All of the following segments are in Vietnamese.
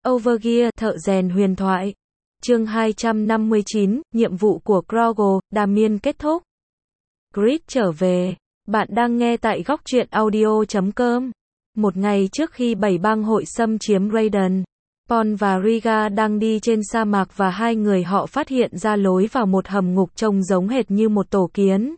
Overgear, thợ rèn huyền thoại. Chương 259, nhiệm vụ của Grogle, Damien kết thúc. Grit trở về. Bạn đang nghe tại góc truyện audio.com. Một ngày trước khi 7 bang hội xâm chiếm Raiden, Paul và Riga đang đi trên sa mạc và hai người họ phát hiện ra lối vào một hầm ngục trông giống hệt như một tổ kiến.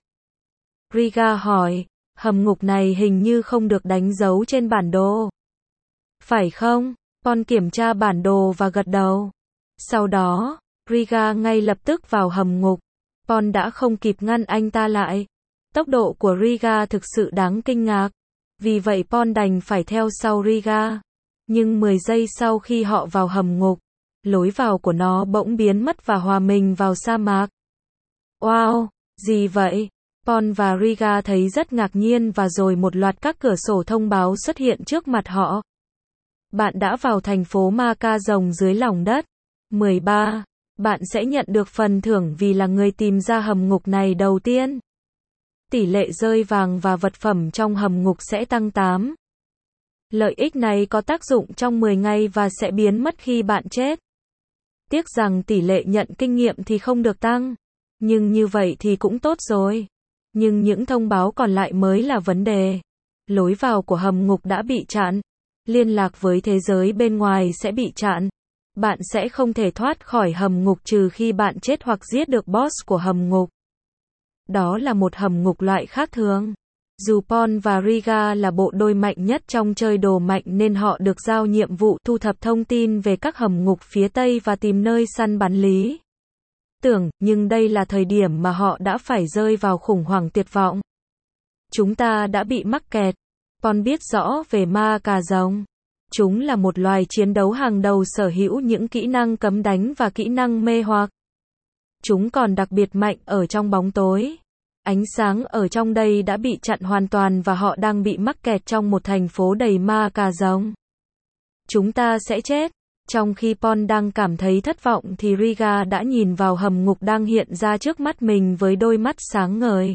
Riga hỏi, hầm ngục này hình như không được đánh dấu trên bản đồ. Phải không? Paul kiểm tra bản đồ và gật đầu. Sau đó, Riga ngay lập tức vào hầm ngục. Paul đã không kịp ngăn anh ta lại. Tốc độ của Riga thực sự đáng kinh ngạc. Vì vậy Paul đành phải theo sau Riga. Nhưng 10 giây sau khi họ vào hầm ngục, lối vào của nó bỗng biến mất và hòa mình vào sa mạc. Wow, gì vậy? Paul và Riga thấy rất ngạc nhiên và rồi một loạt các cửa sổ thông báo xuất hiện trước mặt họ. Bạn đã vào thành phố ma ca rồng dưới lòng đất. 13. Bạn sẽ nhận được phần thưởng vì là người tìm ra hầm ngục này đầu tiên. Tỷ lệ rơi vàng và vật phẩm trong hầm ngục sẽ tăng 8. Lợi ích này có tác dụng trong 10 ngày và sẽ biến mất khi bạn chết. Tiếc rằng tỷ lệ nhận kinh nghiệm thì không được tăng. Nhưng như vậy thì cũng tốt rồi. Nhưng những thông báo còn lại mới là vấn đề. Lối vào của hầm ngục đã bị chặn. Liên lạc với thế giới bên ngoài sẽ bị chặn. Bạn sẽ không thể thoát khỏi hầm ngục trừ khi bạn chết hoặc giết được boss của hầm ngục. Đó là một hầm ngục loại khác thường. Dù Paul và Riga là bộ đôi mạnh nhất trong chơi đồ mạnh nên họ được giao nhiệm vụ thu thập thông tin về các hầm ngục phía Tây và tìm nơi săn bắn lý tưởng, nhưng đây là thời điểm mà họ đã phải rơi vào khủng hoảng tuyệt vọng. Chúng ta đã bị mắc kẹt. Paul biết rõ về ma cà rồng. Chúng là một loài chiến đấu hàng đầu sở hữu những kỹ năng cấm đánh và kỹ năng mê hoặc. Chúng còn đặc biệt mạnh ở trong bóng tối. Ánh sáng ở trong đây đã bị chặn hoàn toàn và họ đang bị mắc kẹt trong một thành phố đầy ma cà rồng. Chúng ta sẽ chết. Trong khi Paul đang cảm thấy thất vọng thì Riga đã nhìn vào hầm ngục đang hiện ra trước mắt mình với đôi mắt sáng ngời.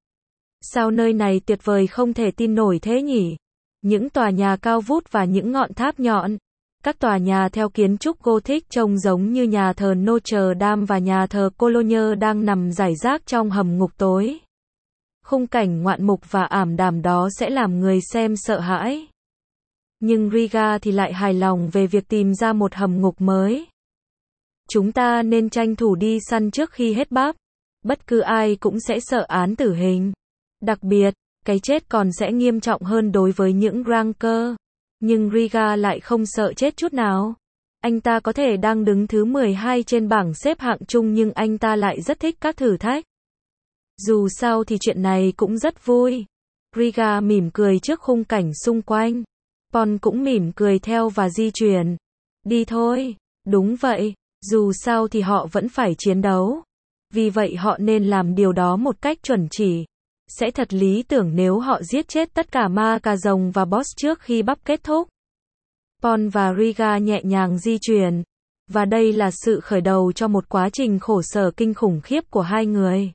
Sao nơi này tuyệt vời không thể tin nổi thế nhỉ? Những tòa nhà cao vút và những ngọn tháp nhọn. Các tòa nhà theo kiến trúc Gothic trông giống như nhà thờ Notre Dame và nhà thờ Cologne đang nằm rải rác trong hầm ngục tối. Khung cảnh ngoạn mục và ảm đạm đó sẽ làm người xem sợ hãi. Nhưng Riga thì lại hài lòng về việc tìm ra một hầm ngục mới. Chúng ta nên tranh thủ đi săn trước khi hết bắp. Bất cứ ai cũng sẽ sợ án tử hình. Đặc biệt, cái chết còn sẽ nghiêm trọng hơn đối với những ranker. Nhưng Riga lại không sợ chết chút nào. Anh ta có thể đang đứng thứ 12 trên bảng xếp hạng chung nhưng anh ta lại rất thích các thử thách. Dù sao thì chuyện này cũng rất vui. Riga mỉm cười trước khung cảnh xung quanh. Paul cũng mỉm cười theo và di chuyển. Đi thôi. Đúng vậy. Dù sao thì họ vẫn phải chiến đấu. Vì vậy họ nên làm điều đó một cách chuẩn chỉ. Sẽ thật lý tưởng nếu họ giết chết tất cả ma cà rồng và boss trước khi bắp kết thúc. Paul và Riga nhẹ nhàng di chuyển. Và đây là sự khởi đầu cho một quá trình khổ sở kinh khủng khiếp của hai người.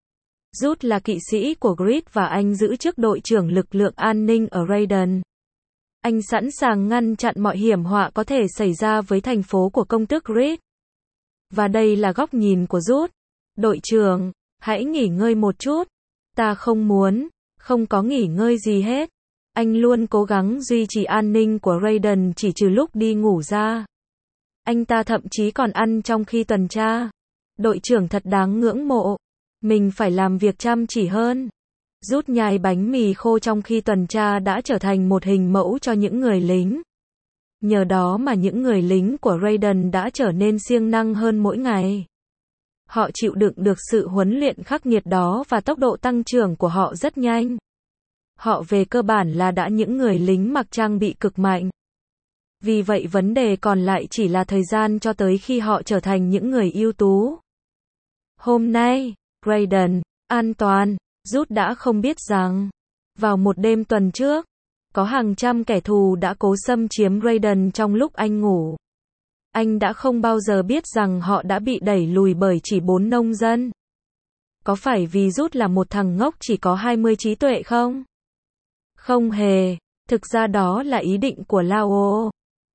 Rút là kỵ sĩ của Grit và anh giữ chức đội trưởng lực lượng an ninh ở Raiden. Anh sẵn sàng ngăn chặn mọi hiểm họa có thể xảy ra với thành phố của công tước Grit. Và đây là góc nhìn của Rút. Đội trưởng, hãy nghỉ ngơi một chút. Ta không muốn, không có nghỉ ngơi gì hết. Anh luôn cố gắng duy trì an ninh của Raiden chỉ trừ lúc đi ngủ ra. Anh ta thậm chí còn ăn trong khi tuần tra. Đội trưởng thật đáng ngưỡng mộ. Mình phải làm việc chăm chỉ hơn. Rút nhai bánh mì khô trong khi tuần tra đã trở thành một hình mẫu cho những người lính. Nhờ đó mà những người lính của Raiden đã trở nên siêng năng hơn mỗi ngày. Họ chịu đựng được sự huấn luyện khắc nghiệt đó và tốc độ tăng trưởng của họ rất nhanh. Họ về cơ bản là đã những người lính mặc trang bị cực mạnh. Vì vậy vấn đề còn lại chỉ là thời gian cho tới khi họ trở thành những người ưu tú. Hôm nay, Raiden, an toàn, Rút đã không biết rằng, vào một đêm tuần trước, có hàng trăm kẻ thù đã cố xâm chiếm Raiden trong lúc anh ngủ. Anh đã không bao giờ biết rằng họ đã bị đẩy lùi bởi chỉ 4 nông dân. Có phải vì Rút là một thằng ngốc chỉ có 20 trí tuệ không? Không hề, thực ra đó là ý định của Lao.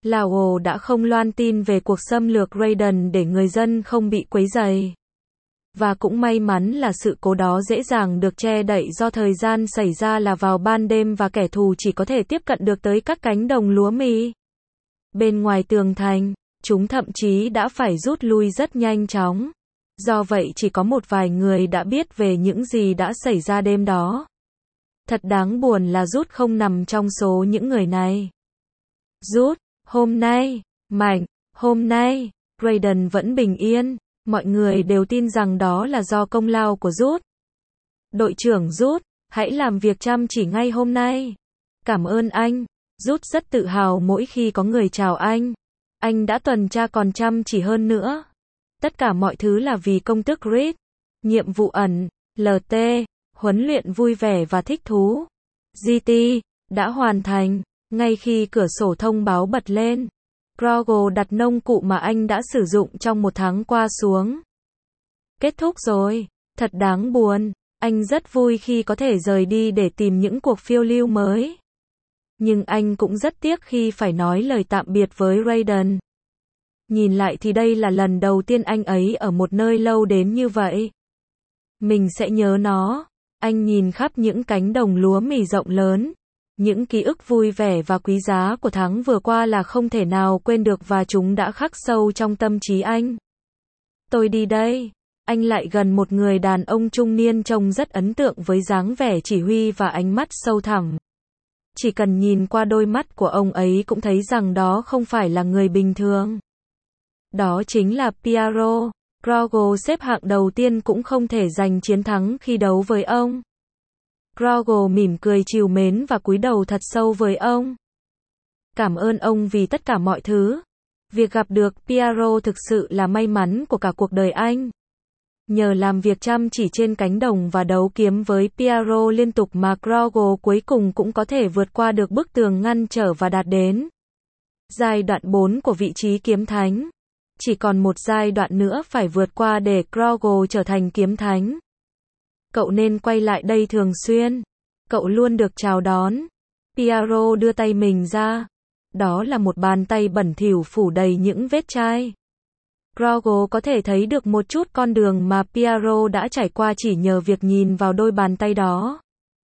Laos đã không loan tin về cuộc xâm lược Raiden để người dân không bị quấy rầy. Và cũng may mắn là sự cố đó dễ dàng được che đậy do thời gian xảy ra là vào ban đêm và kẻ thù chỉ có thể tiếp cận được tới các cánh đồng lúa mì. Bên ngoài tường thành, chúng thậm chí đã phải rút lui rất nhanh chóng. Do vậy chỉ có một vài người đã biết về những gì đã xảy ra đêm đó. Thật đáng buồn là Rút không nằm trong số những người này. Rút, hôm nay, Mạnh, hôm nay, Raiden vẫn bình yên. Mọi người đều tin rằng đó là do công lao của Rút. Đội trưởng Rút, hãy làm việc chăm chỉ ngay hôm nay. Cảm ơn anh. Rút rất tự hào mỗi khi có người chào anh. Anh đã tuần tra còn chăm chỉ hơn nữa. Tất cả mọi thứ là vì công tước Grit. Nhiệm vụ ẩn, LT, huấn luyện vui vẻ và thích thú. GT, đã hoàn thành. Ngay khi cửa sổ thông báo bật lên, Grogu đặt nông cụ mà anh đã sử dụng trong một tháng qua xuống. Kết thúc rồi. Thật đáng buồn. Anh rất vui khi có thể rời đi để tìm những cuộc phiêu lưu mới. Nhưng anh cũng rất tiếc khi phải nói lời tạm biệt với Raiden. Nhìn lại thì đây là lần đầu tiên anh ấy ở một nơi lâu đến như vậy. Mình sẽ nhớ nó. Anh nhìn khắp những cánh đồng lúa mì rộng lớn. Những ký ức vui vẻ và quý giá của tháng vừa qua là không thể nào quên được và chúng đã khắc sâu trong tâm trí anh. Tôi đi đây. Anh lại gần một người đàn ông trung niên trông rất ấn tượng với dáng vẻ chỉ huy và ánh mắt sâu thẳm. Chỉ cần nhìn qua đôi mắt của ông ấy cũng thấy rằng đó không phải là người bình thường. Đó chính là Piaro. Grogu xếp hạng đầu tiên cũng không thể giành chiến thắng khi đấu với ông. Grogu mỉm cười trìu mến và cúi đầu thật sâu với ông. Cảm ơn ông vì tất cả mọi thứ. Việc gặp được Piaro thực sự là may mắn của cả cuộc đời anh. Nhờ làm việc chăm chỉ trên cánh đồng và đấu kiếm với Piaro liên tục mà Grogu cuối cùng cũng có thể vượt qua được bức tường ngăn trở và đạt đến giai đoạn 4 của vị trí kiếm thánh. Chỉ còn một giai đoạn nữa phải vượt qua để Grogu trở thành kiếm thánh. Cậu nên quay lại đây thường xuyên. Cậu luôn được chào đón. Piaro đưa tay mình ra. Đó là một bàn tay bẩn thỉu phủ đầy những vết chai. Grogu có thể thấy được một chút con đường mà Piaro đã trải qua chỉ nhờ việc nhìn vào đôi bàn tay đó.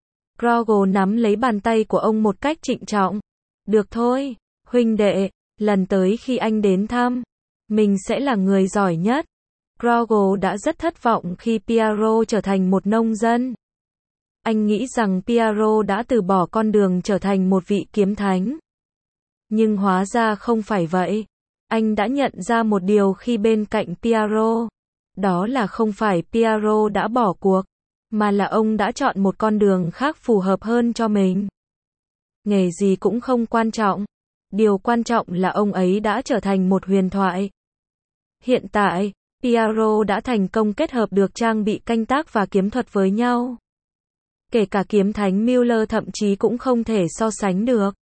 Grogu nắm lấy bàn tay của ông một cách trịnh trọng. Được thôi, huynh đệ, lần tới khi anh đến thăm, mình sẽ là người giỏi nhất. Grogu đã rất thất vọng khi Piaro trở thành một nông dân. Anh nghĩ rằng Piaro đã từ bỏ con đường trở thành một vị kiếm thánh. Nhưng hóa ra không phải vậy. Anh đã nhận ra một điều khi bên cạnh Piaro. Đó là không phải Piaro đã bỏ cuộc, mà là ông đã chọn một con đường khác phù hợp hơn cho mình. Nghề gì cũng không quan trọng. Điều quan trọng là ông ấy đã trở thành một huyền thoại. Hiện tại, Piaro đã thành công kết hợp được trang bị canh tác và kiếm thuật với nhau. Kể cả kiếm thánh Miller thậm chí cũng không thể so sánh được.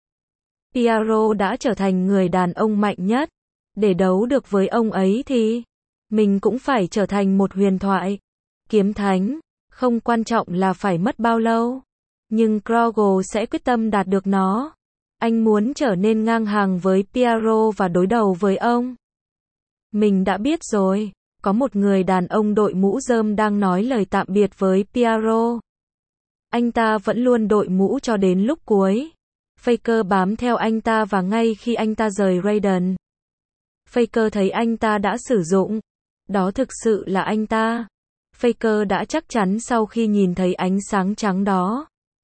Piaro đã trở thành người đàn ông mạnh nhất. Để đấu được với ông ấy thì mình cũng phải trở thành một huyền thoại. Kiếm thánh, không quan trọng là phải mất bao lâu. Nhưng Grogu sẽ quyết tâm đạt được nó. Anh muốn trở nên ngang hàng với Piaro và đối đầu với ông. Mình đã biết rồi. Có một người đàn ông đội mũ rơm đang nói lời tạm biệt với Piaro. Anh ta vẫn luôn đội mũ cho đến lúc cuối. Faker bám theo anh ta và ngay khi anh ta rời Raiden, Faker thấy anh ta đã sử dụng. Đó thực sự là anh ta. Faker đã chắc chắn sau khi nhìn thấy ánh sáng trắng đó.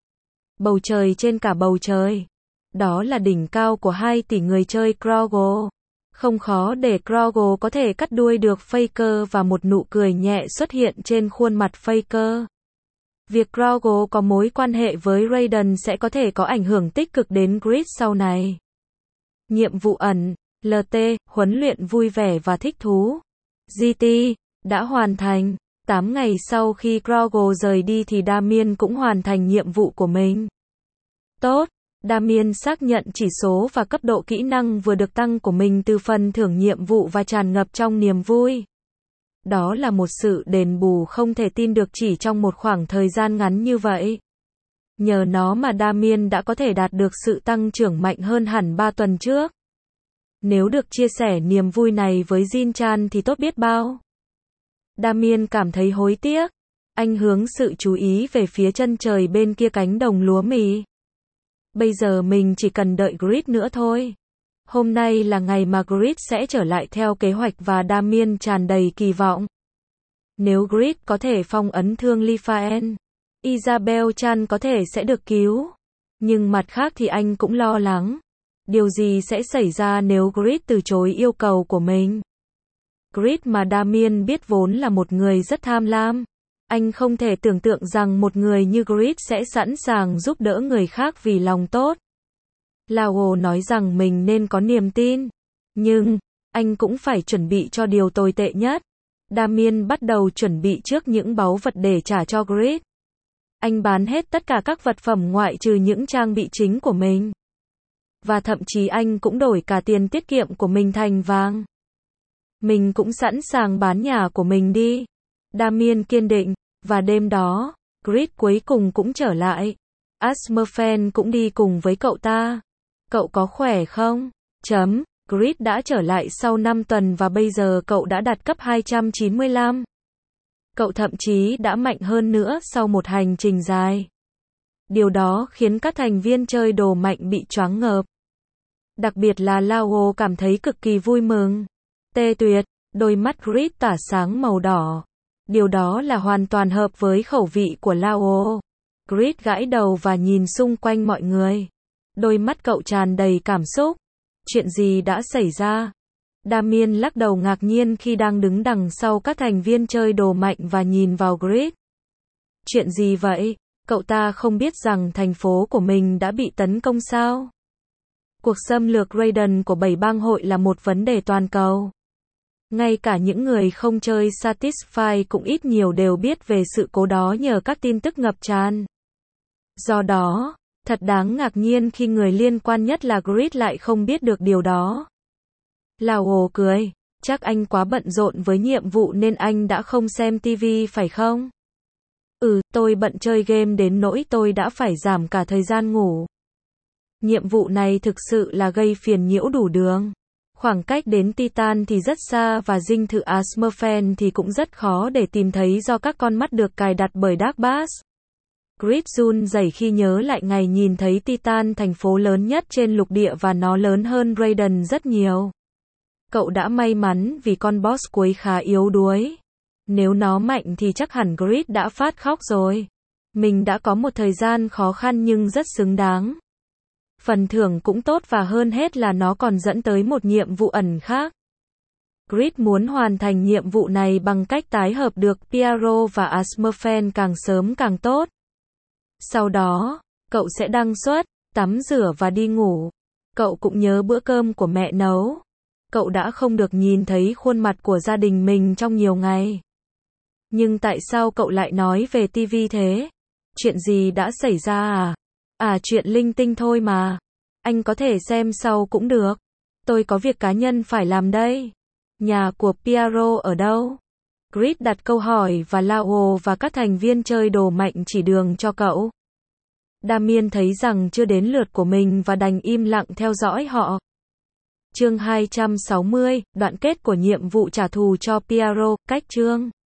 Bầu trời trên cả bầu trời. Đó là đỉnh cao của 2 tỷ người chơi Grogu. Không khó để Grogu có thể cắt đuôi được Faker và một nụ cười nhẹ xuất hiện trên khuôn mặt Faker. Việc Grogu có mối quan hệ với Raiden sẽ có thể có ảnh hưởng tích cực đến Grit sau này. Nhiệm vụ ẩn, LT, huấn luyện vui vẻ và thích thú. GT, đã hoàn thành. 8 ngày sau khi Grogu rời đi thì Damien cũng hoàn thành nhiệm vụ của mình. Tốt, Damien xác nhận chỉ số và cấp độ kỹ năng vừa được tăng của mình từ phần thưởng nhiệm vụ và tràn ngập trong niềm vui. Đó là một sự đền bù không thể tin được chỉ trong một khoảng thời gian ngắn như vậy. Nhờ nó mà Damien đã có thể đạt được sự tăng trưởng mạnh hơn hẳn 3 tuần trước. Nếu được chia sẻ niềm vui này với Jin-chan thì tốt biết bao. Damien cảm thấy hối tiếc. Anh hướng sự chú ý về phía chân trời bên kia cánh đồng lúa mì. Bây giờ mình chỉ cần đợi Grit nữa thôi. Hôm nay là ngày mà Grit sẽ trở lại theo kế hoạch và Damien tràn đầy kỳ vọng. Nếu Grit có thể phong ấn thương Lifaen, Isabel Chan có thể sẽ được cứu. Nhưng mặt khác thì anh cũng lo lắng. Điều gì sẽ xảy ra nếu Grit từ chối yêu cầu của mình? Grit mà Damien biết vốn là một người rất tham lam. Anh không thể tưởng tượng rằng một người như Grit sẽ sẵn sàng giúp đỡ người khác vì lòng tốt. Lao nói rằng mình nên có niềm tin. Nhưng, anh cũng phải chuẩn bị cho điều tồi tệ nhất. Damien bắt đầu chuẩn bị trước những báu vật để trả cho Grit. Anh bán hết tất cả các vật phẩm ngoại trừ những trang bị chính của mình. Và thậm chí anh cũng đổi cả tiền tiết kiệm của mình thành vàng. Mình cũng sẵn sàng bán nhà của mình đi. Damien kiên định. Và đêm đó, Grit cuối cùng cũng trở lại. Asmerfen cũng đi cùng với cậu ta. Cậu có khỏe không? Grit đã trở lại sau 5 tuần và bây giờ cậu đã đạt cấp 295. Cậu thậm chí đã mạnh hơn nữa sau một hành trình dài. Điều đó khiến các thành viên chơi đồ mạnh bị choáng ngợp. Đặc biệt là Lao cảm thấy cực kỳ vui mừng. Tê tuyệt, đôi mắt Grit tỏa sáng màu đỏ. Điều đó là hoàn toàn hợp với khẩu vị của Lao. Grit gãi đầu và nhìn xung quanh mọi người. Đôi mắt cậu tràn đầy cảm xúc. Chuyện gì đã xảy ra? Damien lắc đầu ngạc nhiên khi đang đứng đằng sau các thành viên chơi đồ mạnh và nhìn vào Grit. Chuyện gì vậy? Cậu ta không biết rằng thành phố của mình đã bị tấn công sao? Cuộc xâm lược Raiden của 7 bang hội là một vấn đề toàn cầu. Ngay cả những người không chơi Satisfy cũng ít nhiều đều biết về sự cố đó nhờ các tin tức ngập tràn. Do đó, thật đáng ngạc nhiên khi người liên quan nhất là Grit lại không biết được điều đó. Lao cười, chắc anh quá bận rộn với nhiệm vụ nên anh đã không xem TV phải không? Tôi bận chơi game đến nỗi tôi đã phải giảm cả thời gian ngủ. Nhiệm vụ này thực sự là gây phiền nhiễu đủ đường. Khoảng cách đến Titan thì rất xa và dinh thự Asmerfen thì cũng rất khó để tìm thấy do các con mắt được cài đặt bởi Dark Bass. Grit run rẩy khi nhớ lại ngày nhìn thấy Titan, thành phố lớn nhất trên lục địa và nó lớn hơn Raiden rất nhiều. Cậu đã may mắn vì con boss cuối khá yếu đuối. Nếu nó mạnh thì chắc hẳn Grit đã phát khóc rồi. Mình đã có một thời gian khó khăn nhưng rất xứng đáng. Phần thưởng cũng tốt và hơn hết là nó còn dẫn tới một nhiệm vụ ẩn khác. Grit muốn hoàn thành nhiệm vụ này bằng cách tái hợp được Piero và Asmerfen càng sớm càng tốt. Sau đó, cậu sẽ đăng xuất, tắm rửa và đi ngủ. Cậu cũng nhớ bữa cơm của mẹ nấu. Cậu đã không được nhìn thấy khuôn mặt của gia đình mình trong nhiều ngày. Nhưng tại sao cậu lại nói về TV thế? Chuyện gì đã xảy ra à? Chuyện linh tinh thôi mà. Anh có thể xem sau cũng được. Tôi có việc cá nhân phải làm đây. Nhà của Piero ở đâu? Grit đặt câu hỏi và Lao và các thành viên chơi đồ mạnh chỉ đường cho cậu. Damien thấy rằng chưa đến lượt của mình và đành im lặng theo dõi họ. Chương 260, đoạn kết của nhiệm vụ trả thù cho Piero, cách chương